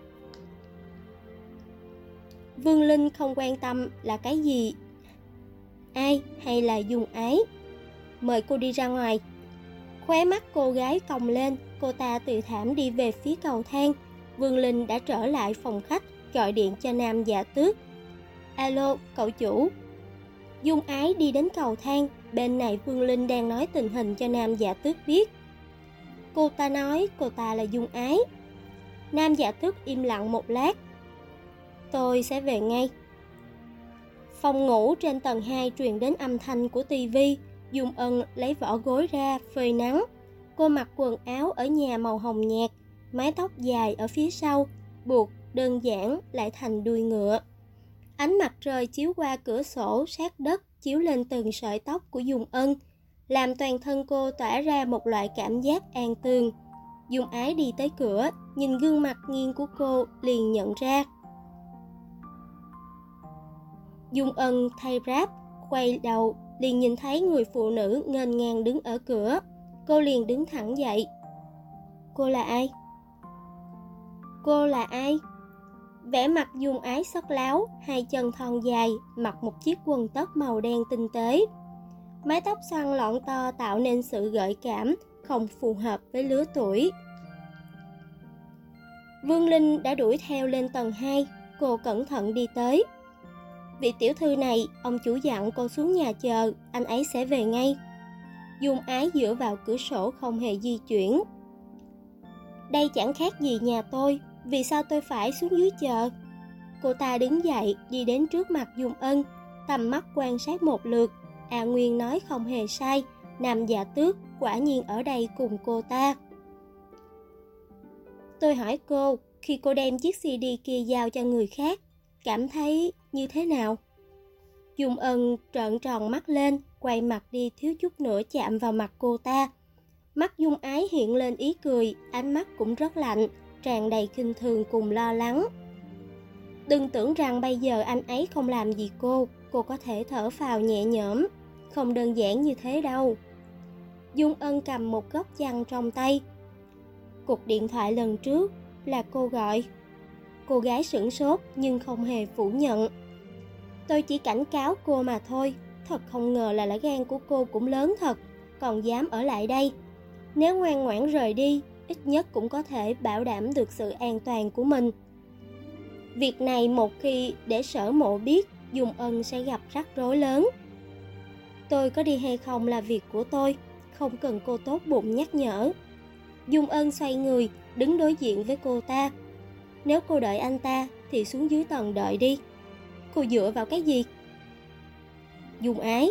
S1: Vương Linh không quan tâm là cái gì, ai hay là Dung Ái. Mời cô đi ra ngoài. Khóe mắt cô gái cong lên, cô ta từ thảm đi về phía cầu thang. Vương Linh đã trở lại phòng khách, gọi điện cho Nam Dạ Tước. Alo, cậu chủ. Dung Ái đi đến cầu thang, bên này Vương Linh đang nói tình hình cho Nam Dạ Tước biết. Cô ta nói cô ta là Dung Ái. Nam Dạ Tước im lặng một lát. Tôi sẽ về ngay. Phòng ngủ trên tầng 2 truyền đến âm thanh của tivi. Dung Ân lấy vỏ gối ra phơi nắng. Cô mặc quần áo ở nhà màu hồng nhạt, mái tóc dài ở phía sau, buộc đơn giản lại thành đuôi ngựa. Ánh mặt trời chiếu qua cửa sổ sát đất, chiếu lên từng sợi tóc của Dung Ân, làm toàn thân cô tỏa ra một loại cảm giác an tường. Dung Ái đi tới cửa, nhìn gương mặt nghiêng của cô liền nhận ra. Dung Ân thay ráp, quay đầu liền nhìn thấy người phụ nữ nghênh ngang đứng ở cửa. Cô liền đứng thẳng dậy. Cô là ai? Cô là ai? Vẻ mặt Dung Ái xốc láo, hai chân thon dài, mặc một chiếc quần tất màu đen tinh tế. Mái tóc xoăn lọn to tạo nên sự gợi cảm, không phù hợp với lứa tuổi. Vương Linh đã đuổi theo lên tầng 2, cô cẩn thận đi tới. Vị tiểu thư này, ông chủ dặn cô xuống nhà chờ, anh ấy sẽ về ngay. Dung Ái dựa vào cửa sổ không hề di chuyển. Đây chẳng khác gì nhà tôi, vì sao tôi phải xuống dưới chờ? Cô ta đứng dậy, đi đến trước mặt Dung Ân, tầm mắt quan sát một lượt. A Nguyên nói không hề sai, Nam Dạ Tước quả nhiên ở đây cùng cô ta. Tôi hỏi cô, khi cô đem chiếc CD kia giao cho người khác, cảm thấy như thế nào? Dung Ân trợn tròn mắt lên, quay mặt đi thiếu chút nữa chạm vào mặt cô ta. Mắt Dung Ái hiện lên ý cười, ánh mắt cũng rất lạnh, tràn đầy khinh thường cùng lo lắng. Đừng tưởng rằng bây giờ anh ấy không làm gì cô có thể thở phào nhẹ nhõm. Không đơn giản như thế đâu. Dung Ân cầm một góc chăn trong tay. Cuộc điện thoại lần trước là cô gọi. Cô gái sửng sốt nhưng không hề phủ nhận. Tôi chỉ cảnh cáo cô mà thôi. Thật không ngờ là lá gan của cô cũng lớn thật, còn dám ở lại đây. Nếu ngoan ngoãn rời đi, ít nhất cũng có thể bảo đảm được sự an toàn của mình. Việc này một khi để Sở Mộ biết, Dung Ân sẽ gặp rắc rối lớn. Tôi có đi hay không là việc của tôi, không cần cô tốt bụng nhắc nhở. Dung Ân xoay người, đứng đối diện với cô ta. Nếu cô đợi anh ta, thì xuống dưới tầng đợi đi. Cô dựa vào cái gì? Dung Ái.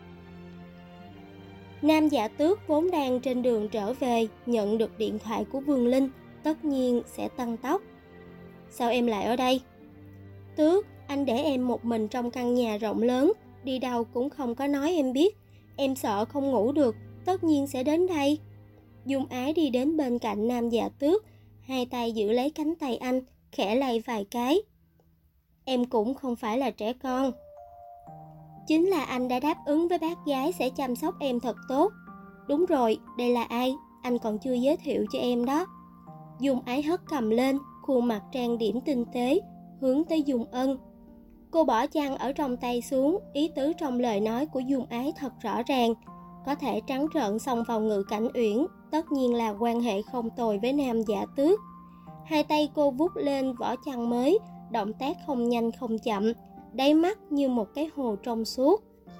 S1: Nam Dạ Tước vốn đang trên đường trở về, nhận được điện thoại của Vương Linh, tất nhiên sẽ tăng tốc. Sao em lại ở đây? Tước, anh để em một mình trong căn nhà rộng lớn, đi đâu cũng không có nói em biết. Em sợ không ngủ được, tất nhiên sẽ đến đây. Dung Ái đi đến bên cạnh Nam Dạ Tước, hai tay giữ lấy cánh tay anh, khẽ lay vài cái. Em cũng không phải là trẻ con. Chính là anh đã đáp ứng với bác gái sẽ chăm sóc em thật tốt. Đúng rồi, đây là ai? Anh còn chưa giới thiệu cho em đó. Dung Ái hất cầm lên, khuôn mặt trang điểm tinh tế, hướng tới Dung Ân. Cô bỏ chăn ở trong tay xuống, ý tứ trong lời nói của Dung Ái thật rõ ràng. Có thể trắng trợn xông vào Ngự Cảnh Uyển, tất nhiên là quan hệ không tồi với Nam Dạ Tước. Hai tay cô vuốt lên vỏ chăn mới, động tác không nhanh không chậm, đáy mắt như một cái hồ trong suốt.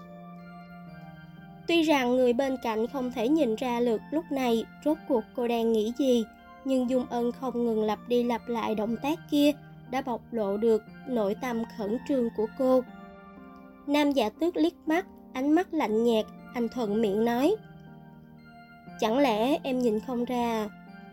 S1: Tuy rằng người bên cạnh không thể nhìn ra được lúc này rốt cuộc cô đang nghĩ gì, nhưng Dung Ân không ngừng lặp đi lặp lại động tác kia đã bộc lộ được nội tâm khẩn trương của cô. Nam Dạ Tước liếc mắt, ánh mắt lạnh nhạt, anh thuận miệng nói. Chẳng lẽ em nhìn không ra?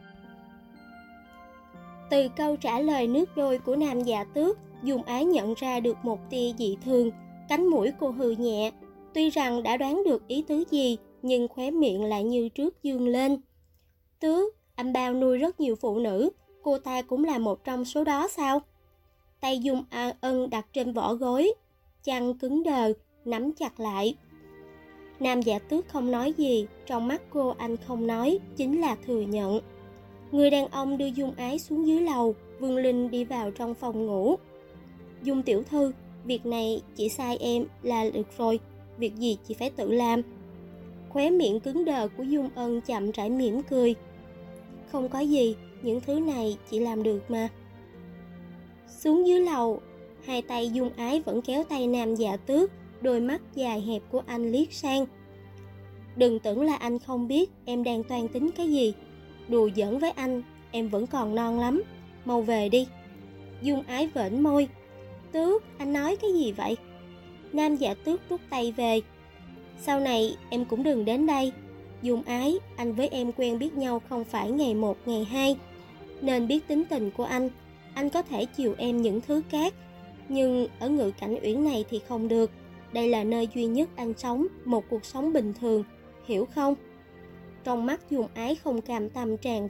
S1: Từ câu trả lời nước đôi của Nam Dạ Tước, Dung Ái nhận ra được một tia dị thường, cánh mũi cô hừ nhẹ. Tuy rằng đã đoán được ý tứ gì, nhưng khóe miệng lại như trước dương lên. Tước, anh bao nuôi rất nhiều phụ nữ, cô ta cũng là một trong số đó sao? Tay Dung Ân đặt trên vỏ gối, chăn cứng đờ, nắm chặt lại. Nam Dạ Tước không nói gì, trong mắt cô anh không nói, chính là thừa nhận. Người đàn ông đưa Dung Ái xuống dưới lầu, Vương Linh đi vào trong phòng ngủ. Dung tiểu thư, việc này chỉ sai em là được rồi, việc gì chị phải tự làm. Khóe miệng cứng đờ của Dung Ân chậm rãi mỉm cười. Không có gì, những thứ này chị làm được mà. Xuống dưới lầu, hai tay Dung Ái vẫn kéo tay Nam Dạ Tước, đôi mắt dài hẹp của anh liếc sang. Đừng tưởng là anh không biết em đang toan tính cái gì. Đùa giỡn với anh, em vẫn còn non lắm. Mau về đi. Dung Ái vểnh môi. Tước, anh nói cái gì vậy? Nam Dạ Tước rút tay về. Sau này em cũng đừng đến đây. Dung Ái, anh với em quen biết nhau không phải ngày một ngày hai. Nên biết tính tình của anh có thể chiều em những thứ khác. Nhưng ở Ngự Cảnh Uyển này thì không được. Đây là nơi duy nhất anh sống một cuộc sống bình thường, hiểu không? Trong mắt Dung Ái không cam tâm tràn ra,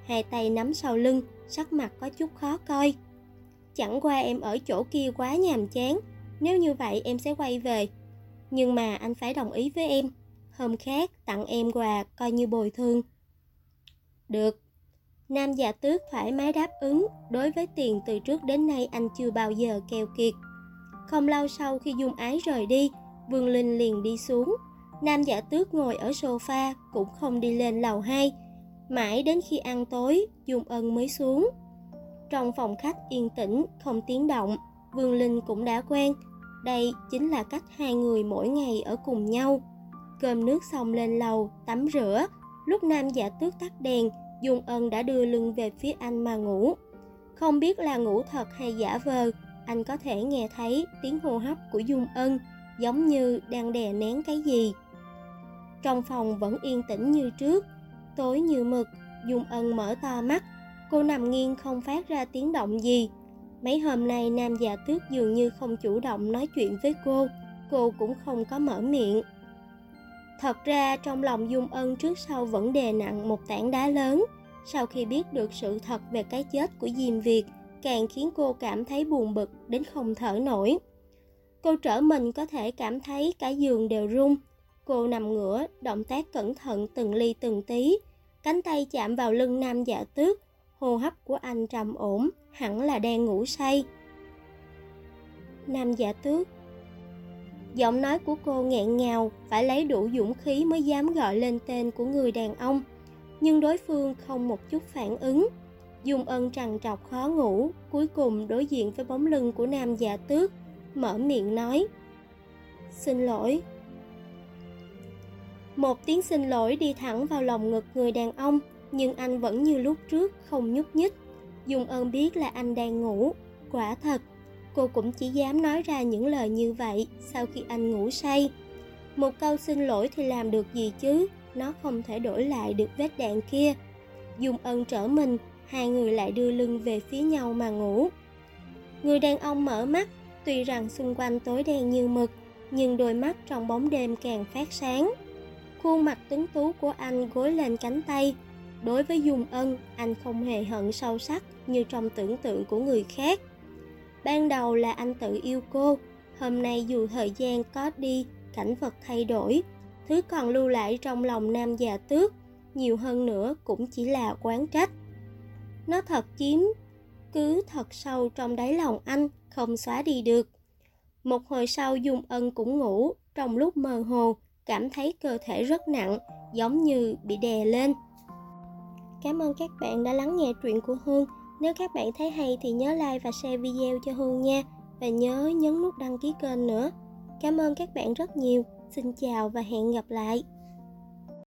S1: hai tay nắm sau lưng, sắc mặt có chút khó coi. Chẳng qua em ở chỗ kia quá nhàm chán, nếu như vậy em sẽ quay về. Nhưng mà anh phải đồng ý với em, hôm khác tặng em quà coi như bồi thường. Được. Nam Dạ Tước thoải mái đáp ứng, đối với tiền từ trước đến nay anh chưa bao giờ keo kiệt. Không lâu sau khi Dung Ái rời đi, Vương Linh liền đi xuống. Nam Dạ Tước ngồi ở sofa cũng không đi lên lầu 2. Mãi đến khi ăn tối, Dung Ân mới xuống. Trong phòng khách yên tĩnh, không tiếng động, Vương Linh cũng đã quen. Đây chính là cách hai người mỗi ngày ở cùng nhau. Cơm nước xong lên lầu, tắm rửa. Lúc Nam Dạ Tước tắt đèn, Dung Ân đã đưa lưng về phía anh mà ngủ. Không biết là ngủ thật hay giả vờ, anh có thể nghe thấy tiếng hô hấp của Dung Ân, giống như đang đè nén cái gì. Trong phòng vẫn yên tĩnh như trước, tối như mực. Dung Ân mở to mắt, cô nằm nghiêng không phát ra tiếng động gì. Mấy hôm nay Nam Dạ Tước dường như không chủ động nói chuyện với cô cũng không có mở miệng. Thật ra trong lòng Dung Ân trước sau vẫn đè nặng một tảng đá lớn. Sau khi biết được sự thật về cái chết của Diêm Việt, càng khiến cô cảm thấy buồn bực đến không thở nổi. Cô trở mình có thể cảm thấy cả giường đều rung. Cô nằm ngửa, động tác cẩn thận từng ly từng tí. Cánh tay chạm vào lưng Nam Dạ Tước. Hô hấp của anh trầm ổn, hẳn là đang ngủ say. Nam Dạ Tước. Giọng nói của cô nghẹn ngào, phải lấy đủ dũng khí mới dám gọi lên tên của người đàn ông. Nhưng đối phương không một chút phản ứng. Dung Ân trằn trọc khó ngủ, cuối cùng đối diện với bóng lưng của Nam Dạ Tước, mở miệng nói: Xin lỗi. Một tiếng xin lỗi đi thẳng vào lòng ngực người đàn ông, nhưng anh vẫn như lúc trước không nhúc nhích. Dung Ân biết là anh đang ngủ. Quả thật, cô cũng chỉ dám nói ra những lời như vậy sau khi anh ngủ say. Một câu xin lỗi thì làm được gì chứ, nó không thể đổi lại được vết đạn kia. Dung Ân trở mình, hai người lại đưa lưng về phía nhau mà ngủ. Người đàn ông mở mắt, tuy rằng xung quanh tối đen như mực, nhưng đôi mắt trong bóng đêm càng phát sáng. Khuôn mặt tuấn tú của anh gối lên cánh tay. Đối với Dung Ân, anh không hề hận sâu sắc như trong tưởng tượng của người khác. Ban đầu là anh tự yêu cô, hôm nay dù thời gian có đi, cảnh vật thay đổi, thứ còn lưu lại trong lòng Nam Dạ Tước, nhiều hơn nữa cũng chỉ là oán trách. Nó thật cứ thật sâu trong đáy lòng anh, không xóa đi được. Một hồi sau Dung Ân cũng ngủ, trong lúc mơ hồ, cảm thấy cơ thể rất nặng, giống như bị đè lên. Cảm ơn các bạn đã lắng nghe truyện của Hương. Nếu các bạn thấy hay thì nhớ like và share video cho Hương nha. Và nhớ nhấn nút đăng ký kênh nữa. Cảm ơn các bạn rất nhiều. Xin chào và hẹn gặp lại.